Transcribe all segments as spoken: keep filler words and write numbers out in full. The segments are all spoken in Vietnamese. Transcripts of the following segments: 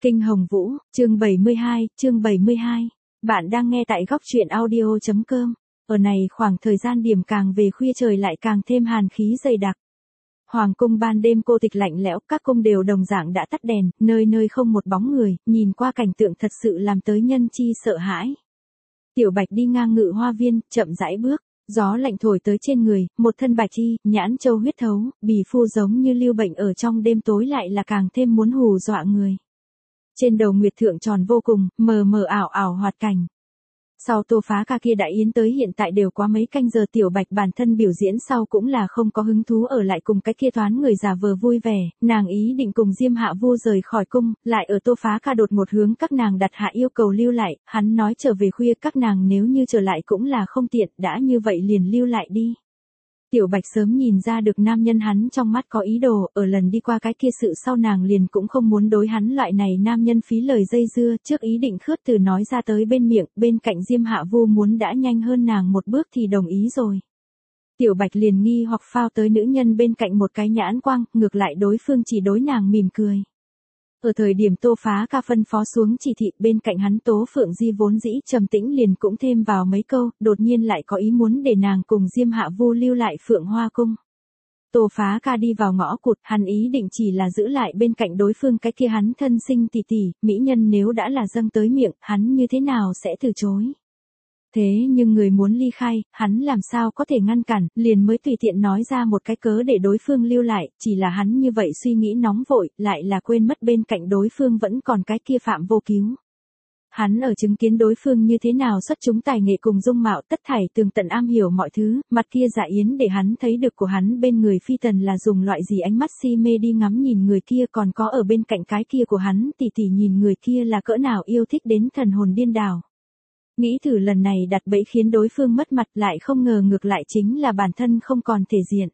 Kinh Hồng Vũ, chương bảy mươi hai, chương bảy mươi hai. Bạn đang nghe tại góc truyện audio chấm com. Ở này khoảng thời gian điểm càng về khuya trời lại càng thêm hàn khí dày đặc. Hoàng cung ban đêm cô tịch lạnh lẽo, các cung đều đồng dạng đã tắt đèn, nơi nơi không một bóng người, nhìn qua cảnh tượng thật sự làm tới nhân chi sợ hãi. Tiểu Bạch đi ngang Ngự Hoa Viên, chậm rãi bước, gió lạnh thổi tới trên người, một thân bạch y, nhãn châu huyết thấu, bì phu giống như lưu bệnh ở trong đêm tối lại là càng thêm muốn hù dọa người. Trên đầu nguyệt thượng tròn vô cùng, mờ mờ ảo ảo hoạt cảnh. Sau Tô Phá Ca kia đại yến tới hiện tại đều quá mấy canh giờ, Tiểu Bạch bản thân biểu diễn sau cũng là không có hứng thú ở lại cùng cái kia toán người giả vờ vui vẻ, nàng ý định cùng Diêm Hạ Vu rời khỏi cung, lại ở Tô Phá Ca đột một hướng các nàng đặt hạ yêu cầu lưu lại, hắn nói trở về khuya các nàng nếu như trở lại cũng là không tiện, đã như vậy liền lưu lại đi. Tiểu Bạch sớm nhìn ra được nam nhân hắn trong mắt có ý đồ, ở lần đi qua cái kia sự sau nàng liền cũng không muốn đối hắn loại này nam nhân phí lời dây dưa, trước ý định khước từ nói ra tới bên miệng, bên cạnh Diêm Hạ Vu muốn đã nhanh hơn nàng một bước thì đồng ý rồi. Tiểu Bạch liền nghi hoặc phao tới nữ nhân bên cạnh một cái nhãn quang, ngược lại đối phương chỉ đối nàng mỉm cười. Ở thời điểm Tô Phá Ca phân phó xuống chỉ thị, bên cạnh hắn Tố Phượng Di vốn dĩ trầm tĩnh liền cũng thêm vào mấy câu, đột nhiên lại có ý muốn để nàng cùng Diêm Hạ Vu lưu lại Phượng Hoa Cung. Tô Phá Ca đi vào ngõ cụt, hắn ý định chỉ là giữ lại bên cạnh đối phương cái kia hắn thân sinh tỷ tỷ, mỹ nhân nếu đã là dâng tới miệng, hắn như thế nào sẽ từ chối. Thế nhưng người muốn ly khai, hắn làm sao có thể ngăn cản, liền mới tùy tiện nói ra một cái cớ để đối phương lưu lại, chỉ là hắn như vậy suy nghĩ nóng vội, lại là quên mất bên cạnh đối phương vẫn còn cái kia Phạm Vô Cứu. Hắn ở chứng kiến đối phương như thế nào xuất chúng tài nghệ cùng dung mạo tất thảy tường tận am hiểu mọi thứ, mặt kia dạ yến để hắn thấy được của hắn bên người phi tần là dùng loại gì ánh mắt si mê đi ngắm nhìn người kia, còn có ở bên cạnh cái kia của hắn tỷ tỷ nhìn người kia là cỡ nào yêu thích đến thần hồn điên đảo. Nghĩ thử lần này đặt bẫy khiến đối phương mất mặt, lại không ngờ ngược lại chính là bản thân không còn thể diện.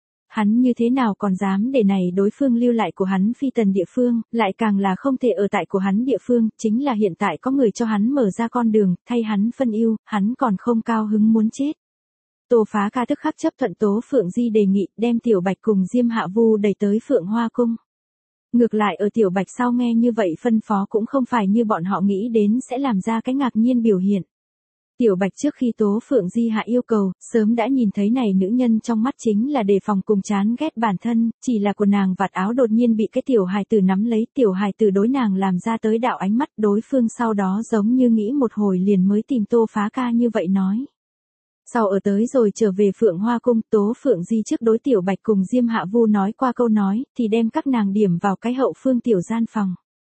Hắn như thế nào còn dám để này đối phương lưu lại của hắn phi tần địa phương, lại càng là không thể ở tại của hắn địa phương, chính là hiện tại có người cho hắn mở ra con đường, thay hắn phân ưu, hắn còn không cao hứng muốn chết. Tô Phá Ca tức khắc chấp thuận Tố Phượng Di đề nghị, đem Tiểu Bạch cùng Diêm Hạ Vu đẩy tới Phượng Hoa Cung. Ngược lại ở Tiểu Bạch sau nghe như vậy phân phó cũng không phải như bọn họ nghĩ đến sẽ làm ra cái ngạc nhiên biểu hiện. Tiểu Bạch trước khi Tố Phượng Di hạ yêu cầu, sớm đã nhìn thấy này nữ nhân trong mắt chính là đề phòng cùng chán ghét bản thân, chỉ là quần nàng vạt áo đột nhiên bị cái tiểu hài tử nắm lấy, tiểu hài tử đối nàng làm ra tới đạo ánh mắt, đối phương sau đó giống như nghĩ một hồi liền mới tìm Tô Phá Ca như vậy nói. Sau ở tới rồi trở về Phượng Hoa Cung, Tố Phượng Di trước đối Tiểu Bạch cùng Diêm Hạ Vu nói qua câu nói, thì đem các nàng điểm vào cái hậu phương tiểu gian phòng.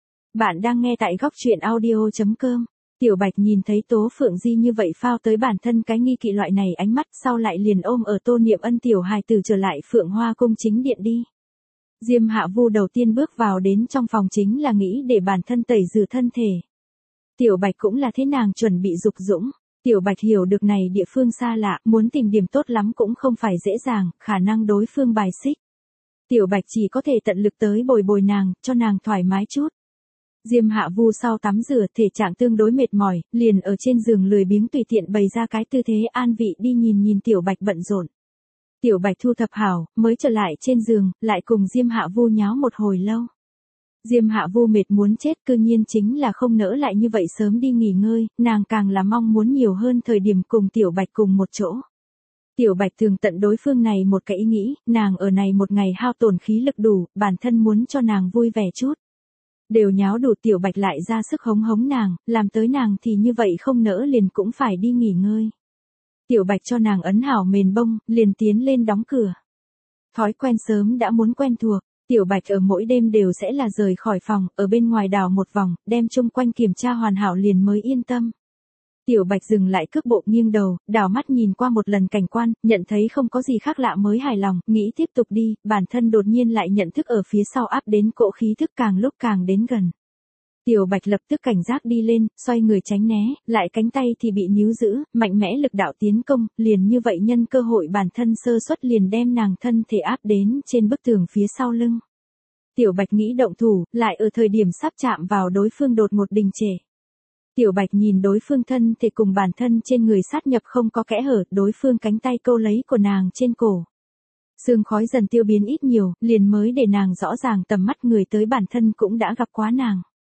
Bạn đang nghe tại góc truyện audio chấm com. Tiểu Bạch nhìn thấy Tố Phượng Di như vậy phao tới bản thân cái nghi kỵ loại này ánh mắt, sau lại liền ôm ở Tô Niệm Ân tiểu hài tử trở lại Phượng Hoa Cung chính điện đi. Diêm Hạ Vu đầu tiên bước vào đến trong phòng chính là nghĩ để bản thân tẩy rửa thân thể. Tiểu Bạch cũng là thế nàng chuẩn bị dục dũng. Tiểu Bạch hiểu được này địa phương xa lạ, muốn tìm điểm tốt lắm cũng không phải dễ dàng, khả năng đối phương bài xích. Tiểu Bạch chỉ có thể tận lực tới bồi bồi nàng, cho nàng thoải mái chút. Diêm Hạ Vu sau tắm rửa, thể trạng tương đối mệt mỏi, liền ở trên giường lười biếng tùy tiện bày ra cái tư thế an vị đi nhìn nhìn Tiểu Bạch bận rộn. Tiểu Bạch thu thập hảo, mới trở lại trên giường, lại cùng Diêm Hạ Vu nháo một hồi lâu. Diêm Hạ Vu mệt muốn chết, cư nhiên chính là không nỡ lại như vậy sớm đi nghỉ ngơi, nàng càng là mong muốn nhiều hơn thời điểm cùng Tiểu Bạch cùng một chỗ. Tiểu Bạch thường tận đối phương này một cái ý nghĩ, nàng ở này một ngày hao tổn khí lực đủ, bản thân muốn cho nàng vui vẻ chút. Đều nháo đủ, Tiểu Bạch lại ra sức hống hống nàng, làm tới nàng thì như vậy không nỡ liền cũng phải đi nghỉ ngơi. Tiểu Bạch cho nàng ấn hảo mền bông, liền tiến lên đóng cửa. Thói quen sớm đã muốn quen thuộc. Tiểu Bạch ở mỗi đêm đều sẽ là rời khỏi phòng, ở bên ngoài đảo một vòng, đem chung quanh kiểm tra hoàn hảo liền mới yên tâm. Tiểu Bạch dừng lại cước bộ nghiêng đầu, đảo mắt nhìn qua một lần cảnh quan, nhận thấy không có gì khác lạ mới hài lòng, nghĩ tiếp tục đi, bản thân đột nhiên lại nhận thức ở phía sau áp đến cỗ khí thức càng lúc càng đến gần. Tiểu Bạch lập tức cảnh giác đi lên, xoay người tránh né, lại cánh tay thì bị níu giữ, mạnh mẽ lực đạo tiến công, liền như vậy nhân cơ hội bản thân sơ suất liền đem nàng thân thể áp đến trên bức tường phía sau lưng. Tiểu Bạch nghĩ động thủ, lại ở thời điểm sắp chạm vào đối phương đột ngột đình trệ. Tiểu Bạch nhìn đối phương thân thể cùng bản thân trên người sát nhập không có kẽ hở, đối phương cánh tay câu lấy của nàng trên cổ. Sương khói dần tiêu biến ít nhiều, liền mới để nàng rõ ràng tầm mắt người tới bản thân cũng đã gặp quá nàng.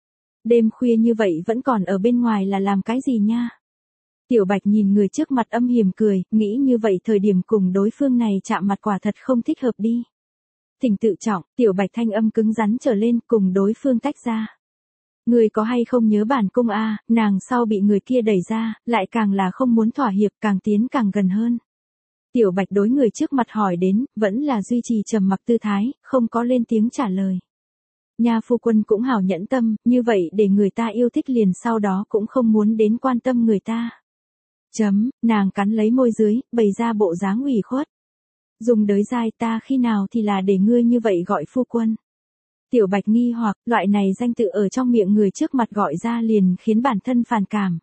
Đêm khuya như vậy vẫn còn ở bên ngoài là làm cái gì nha? Tiểu Bạch nhìn người trước mặt âm hiểm cười, nghĩ như vậy thời điểm cùng đối phương này chạm mặt quả thật không thích hợp đi. Tình tự trọng, Tiểu Bạch thanh âm cứng rắn trở lên cùng đối phương tách ra. Người có hay không nhớ bản cung a? Nàng sau bị người kia đẩy ra, lại càng là không muốn thỏa hiệp, càng tiến càng gần hơn. Tiểu Bạch đối người trước mặt hỏi đến, vẫn là duy trì trầm mặc tư thái, không có lên tiếng trả lời. Nha phu quân cũng hảo nhẫn tâm, như vậy để người ta yêu thích liền sau đó cũng không muốn đến quan tâm người ta. Chấm, nàng cắn lấy môi dưới, bày ra bộ dáng ủy khuất. Dùng đới dai ta khi nào thì là để ngươi như vậy gọi phu quân. Tiểu Bạch nghi hoặc, loại này danh tự ở trong miệng người trước mặt gọi ra liền khiến bản thân phản cảm.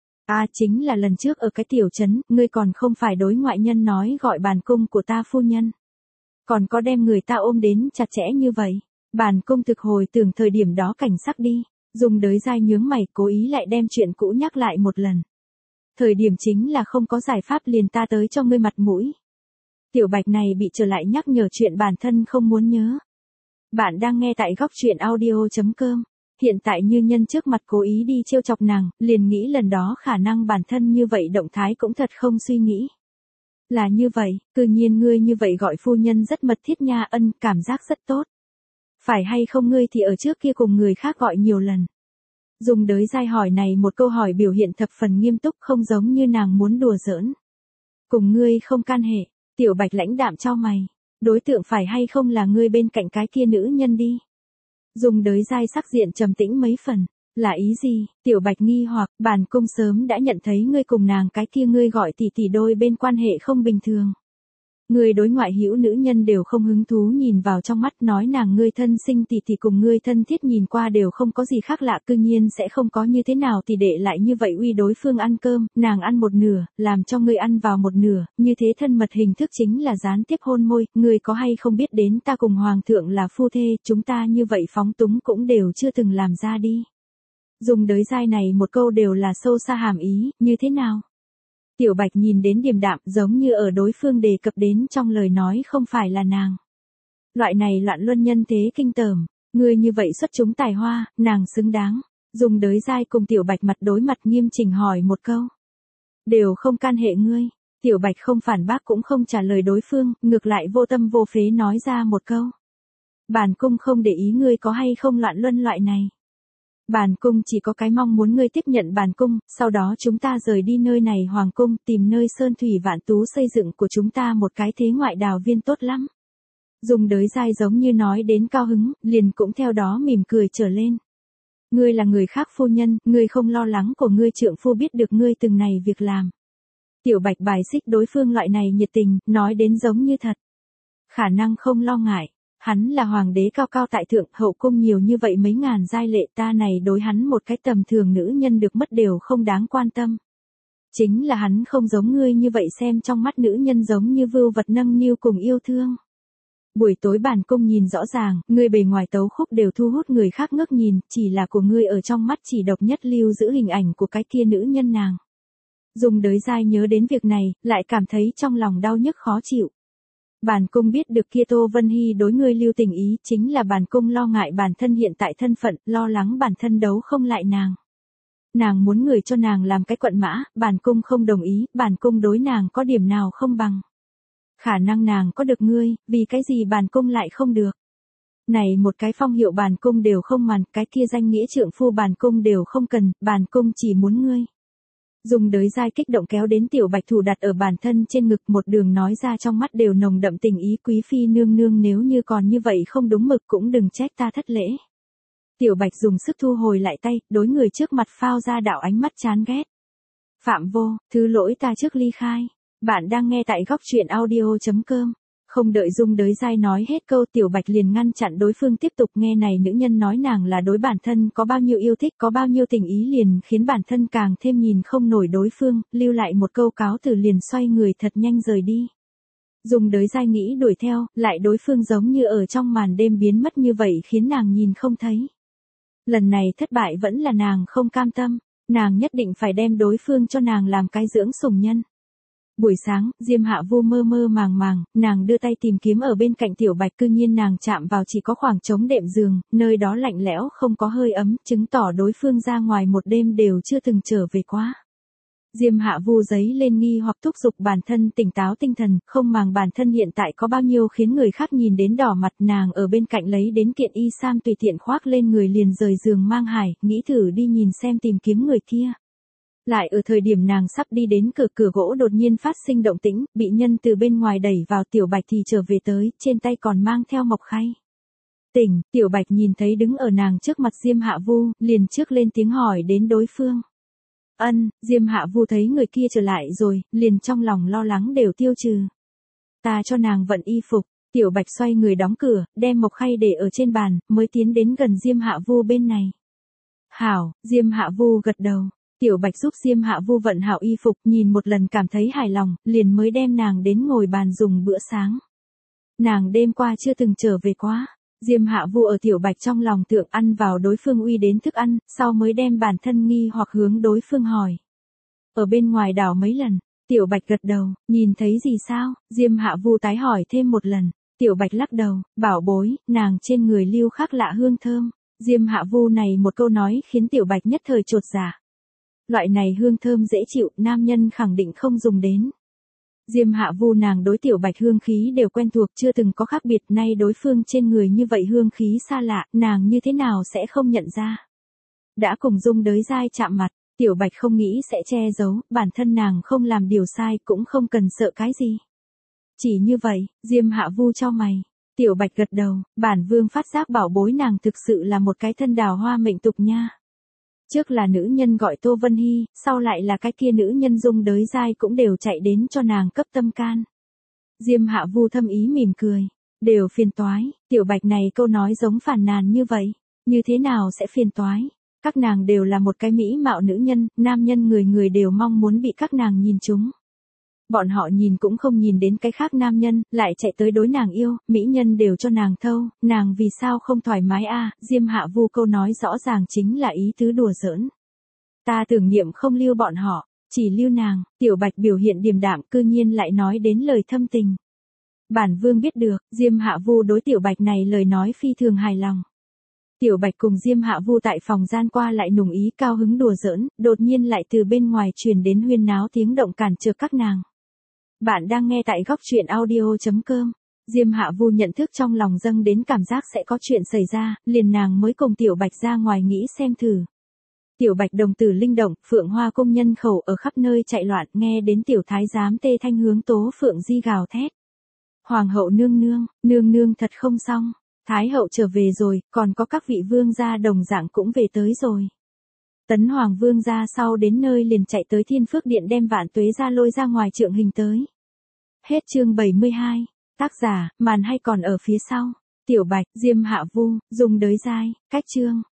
À chính là lần trước ở cái tiểu trấn, ngươi còn không phải đối ngoại nhân nói gọi bản cung của ta phu nhân. Còn có đem người ta ôm đến chặt chẽ như vậy. Bản cung thực hồi tưởng thời điểm đó cảnh sắc đi, dùng đới dai nhướng mày cố ý lại đem chuyện cũ nhắc lại một lần. Thời điểm chính là không có giải pháp liền ta tới cho ngươi mặt mũi. Tiểu Bạch này bị trở lại nhắc nhở chuyện bản thân không muốn nhớ. Bạn đang nghe tại góc truyện audio chấm com. Hiện tại như nhân trước mặt cố ý đi trêu chọc nàng, liền nghĩ lần đó khả năng bản thân như vậy động thái cũng thật không suy nghĩ. Là như vậy, tự nhiên ngươi như vậy gọi phu nhân rất mật thiết nha, ân, cảm giác rất tốt. Phải hay không ngươi thì ở trước kia cùng người khác gọi nhiều lần. Dùng đới dai hỏi này một câu hỏi biểu hiện thập phần nghiêm túc, không giống như nàng muốn đùa giỡn. Cùng ngươi không can hệ, Tiểu Bạch lãnh đạm chau mày. Đối tượng phải hay không là ngươi bên cạnh cái kia nữ nhân đi. Dùng đới dai sắc diện trầm tĩnh mấy phần. Là ý gì? Tiểu Bạch nghi hoặc, bản cung sớm đã nhận thấy ngươi cùng nàng cái kia ngươi gọi tỷ tỷ đôi bên quan hệ không bình thường. Ngươi đối ngoại hữu nữ nhân đều không hứng thú nhìn vào trong mắt, nói nàng ngươi thân sinh tỷ tỷ cùng ngươi thân thiết nhìn qua đều không có gì khác lạ, cư nhiên sẽ không có như thế nào thì để lại như vậy uy đối phương ăn cơm, nàng ăn một nửa, làm cho ngươi ăn vào một nửa, như thế thân mật hình thức chính là gián tiếp hôn môi, ngươi có hay không biết đến ta cùng hoàng thượng là phu thê, chúng ta như vậy phóng túng cũng đều chưa từng làm ra đi. Dùng đới dai này một câu đều là sâu xa hàm ý, như thế nào? Tiểu Bạch nhìn đến điềm đạm giống như ở đối phương đề cập đến trong lời nói không phải là nàng. Loại này loạn luân nhân thế kinh tởm, ngươi như vậy xuất chúng tài hoa, nàng xứng đáng. Dùng đới dai cùng Tiểu Bạch mặt đối mặt nghiêm chỉnh hỏi một câu. Đều không can hệ ngươi. Tiểu Bạch không phản bác cũng không trả lời đối phương, ngược lại vô tâm vô phế nói ra một câu. Bản cung không để ý ngươi có hay không loạn luân loại này. Bản cung chỉ có cái mong muốn ngươi tiếp nhận bản cung, sau đó chúng ta rời đi nơi này hoàng cung, tìm nơi sơn thủy vạn tú xây dựng của chúng ta một cái thế ngoại đào viên tốt lắm. Dùng đới dai giống như nói đến cao hứng, liền cũng theo đó mỉm cười trở lên. Ngươi là người khác phu nhân, ngươi không lo lắng của ngươi trượng phu biết được ngươi từng này việc làm. Tiểu Bạch bài xích đối phương loại này nhiệt tình, nói đến giống như thật. Khả năng không lo ngại. Hắn là hoàng đế cao cao tại thượng, hậu cung nhiều như vậy mấy ngàn giai lệ, ta này đối hắn một cái tầm thường nữ nhân được mất đều không đáng quan tâm. Chính là hắn không giống ngươi như vậy xem trong mắt nữ nhân giống như vưu vật nâng niu cùng yêu thương. Buổi tối bản cung nhìn rõ ràng, ngươi bề ngoài tấu khúc đều thu hút người khác ngước nhìn, chỉ là của ngươi ở trong mắt chỉ độc nhất lưu giữ hình ảnh của cái kia nữ nhân nàng. Dùng đới dai nhớ đến việc này, lại cảm thấy trong lòng đau nhức khó chịu. Bản cung biết được kia Tô Vân Hy đối ngươi lưu tình ý, chính là bản cung lo ngại bản thân hiện tại thân phận, lo lắng bản thân đấu không lại nàng. Nàng muốn người cho nàng làm cái quận mã, bản cung không đồng ý, bản cung đối nàng có điểm nào không bằng. Khả năng nàng có được ngươi, vì cái gì bản cung lại không được. Này một cái phong hiệu bản cung đều không màn, cái kia danh nghĩa trượng phu bản cung đều không cần, bản cung chỉ muốn ngươi. Dùng đới dai kích động kéo đến Tiểu Bạch thủ đặt ở bản thân trên ngực, một đường nói ra trong mắt đều nồng đậm tình ý, quý phi nương nương nếu như còn như vậy không đúng mực cũng đừng trách ta thất lễ. Tiểu Bạch dùng sức thu hồi lại tay, đối người trước mặt phao ra đạo ánh mắt chán ghét. Phạm vô, thứ lỗi ta trước ly khai. Bạn đang nghe tại góc truyện audio chấm com. Không đợi Dung đới dai nói hết câu, Tiểu Bạch liền ngăn chặn đối phương tiếp tục nghe này nữ nhân nói nàng là đối bản thân có bao nhiêu yêu thích, có bao nhiêu tình ý liền khiến bản thân càng thêm nhìn không nổi đối phương, lưu lại một câu cáo từ liền xoay người thật nhanh rời đi. Dung đới dai nghĩ đuổi theo, lại đối phương giống như ở trong màn đêm biến mất như vậy khiến nàng nhìn không thấy. Lần này thất bại vẫn là nàng không cam tâm, nàng nhất định phải đem đối phương cho nàng làm cái dưỡng sủng nhân. Buổi sáng, Diêm Hạ Vu mơ mơ màng màng, nàng đưa tay tìm kiếm ở bên cạnh Tiểu Bạch, cư nhiên nàng chạm vào chỉ có khoảng trống đệm giường, nơi đó lạnh lẽo không có hơi ấm, chứng tỏ đối phương ra ngoài một đêm đều chưa từng trở về quá. Diêm Hạ Vu giấy lên nghi hoặc thúc giục bản thân tỉnh táo tinh thần, không màng bản thân hiện tại có bao nhiêu khiến người khác nhìn đến đỏ mặt, nàng ở bên cạnh lấy đến kiện y sam tùy tiện khoác lên người liền rời giường mang hải, nghĩ thử đi nhìn xem tìm kiếm người kia. Lại ở thời điểm nàng sắp đi đến cửa, cửa gỗ đột nhiên phát sinh động tĩnh, bị nhân từ bên ngoài đẩy vào. Tiểu Bạch thì trở về tới, trên tay còn mang theo mộc khay. Tỉnh, Tiểu Bạch nhìn thấy đứng ở nàng trước mặt Diêm Hạ Vu, liền trước lên tiếng hỏi đến đối phương. Ân, Diêm Hạ Vu thấy người kia trở lại rồi, liền trong lòng lo lắng đều tiêu trừ. Ta cho nàng vận y phục. Tiểu Bạch xoay người đóng cửa, đem mộc khay để ở trên bàn, mới tiến đến gần Diêm Hạ Vu bên này. Hảo, Diêm Hạ Vu gật đầu. Tiểu Bạch giúp Diêm Hạ Vu vận hảo y phục, nhìn một lần cảm thấy hài lòng, liền mới đem nàng đến ngồi bàn dùng bữa sáng. Nàng đêm qua chưa từng trở về quá. Diêm Hạ Vu ở Tiểu Bạch trong lòng tượng ăn vào đối phương uy đến thức ăn, sau mới đem bản thân nghi hoặc hướng đối phương hỏi. Ở bên ngoài đảo mấy lần, Tiểu Bạch gật đầu, nhìn thấy gì sao? Diêm Hạ Vu tái hỏi thêm một lần. Tiểu Bạch lắc đầu, bảo bối, nàng trên người lưu khác lạ hương thơm. Diêm Hạ Vu này một câu nói khiến Tiểu Bạch nhất thời chột dạ. Loại này hương thơm dễ chịu, nam nhân khẳng định không dùng đến. Diêm Hạ Vu nàng đối Tiểu Bạch hương khí đều quen thuộc, chưa từng có khác biệt, nay đối phương trên người như vậy hương khí xa lạ, nàng như thế nào sẽ không nhận ra. Đã cùng dung đới dai chạm mặt, Tiểu Bạch không nghĩ sẽ che giấu, bản thân nàng không làm điều sai cũng không cần sợ cái gì. Chỉ như vậy, Diêm Hạ Vu cho mày. Tiểu Bạch gật đầu, bản vương phát giác bảo bối nàng thực sự là một cái thân đào hoa mệnh tục nha. Trước là nữ nhân gọi Tô Vân Hy, sau lại là cái kia nữ nhân dung đới dai cũng đều chạy đến cho nàng cấp tâm can. Diêm Hạ Vu thâm ý mỉm cười. Đều phiền toái, Tiểu Bạch này câu nói giống phàn nàn như vậy. Như thế nào sẽ phiền toái? Các nàng đều là một cái mỹ mạo nữ nhân, nam nhân người người đều mong muốn bị các nàng nhìn trúng. Bọn họ nhìn cũng không nhìn đến cái khác nam nhân, lại chạy tới đối nàng yêu, mỹ nhân đều cho nàng thâu, nàng vì sao không thoải mái a? À? Diêm Hạ Vu câu nói rõ ràng chính là ý tứ đùa giỡn. Ta tưởng niệm không lưu bọn họ, chỉ lưu nàng. Tiểu Bạch biểu hiện điềm đạm, cư nhiên lại nói đến lời thâm tình. Bản vương biết được, Diêm Hạ Vu đối Tiểu Bạch này lời nói phi thường hài lòng. Tiểu Bạch cùng Diêm Hạ Vu tại phòng gian qua lại nùng ý cao hứng đùa giỡn, đột nhiên lại từ bên ngoài truyền đến huyên náo tiếng động cản trở các nàng. Bạn đang nghe tại góc truyện audio chấm com. Diêm Hạ Vu nhận thức trong lòng dâng đến cảm giác sẽ có chuyện xảy ra, liền nàng mới cùng Tiểu Bạch ra ngoài nghĩ xem thử. Tiểu Bạch đồng tử linh động, Phượng Hoa cung nhân khẩu ở khắp nơi chạy loạn, nghe đến tiểu thái giám Tê Thanh hướng Tố Phượng Di gào thét. Hoàng hậu nương nương, nương nương thật không xong, Thái hậu trở về rồi, còn có các vị vương gia đồng dạng cũng về tới rồi. Tấn Hoàng vương gia sau đến nơi liền chạy tới Thiên Phước Điện đem Vạn Tuế gia lôi ra ngoài trượng hình tới. Hết chương bảy mươi hai, tác giả, màn hay còn ở phía sau. Tiểu Bạch, Diêm Hạ Vu, dùng đới dai, cách chương.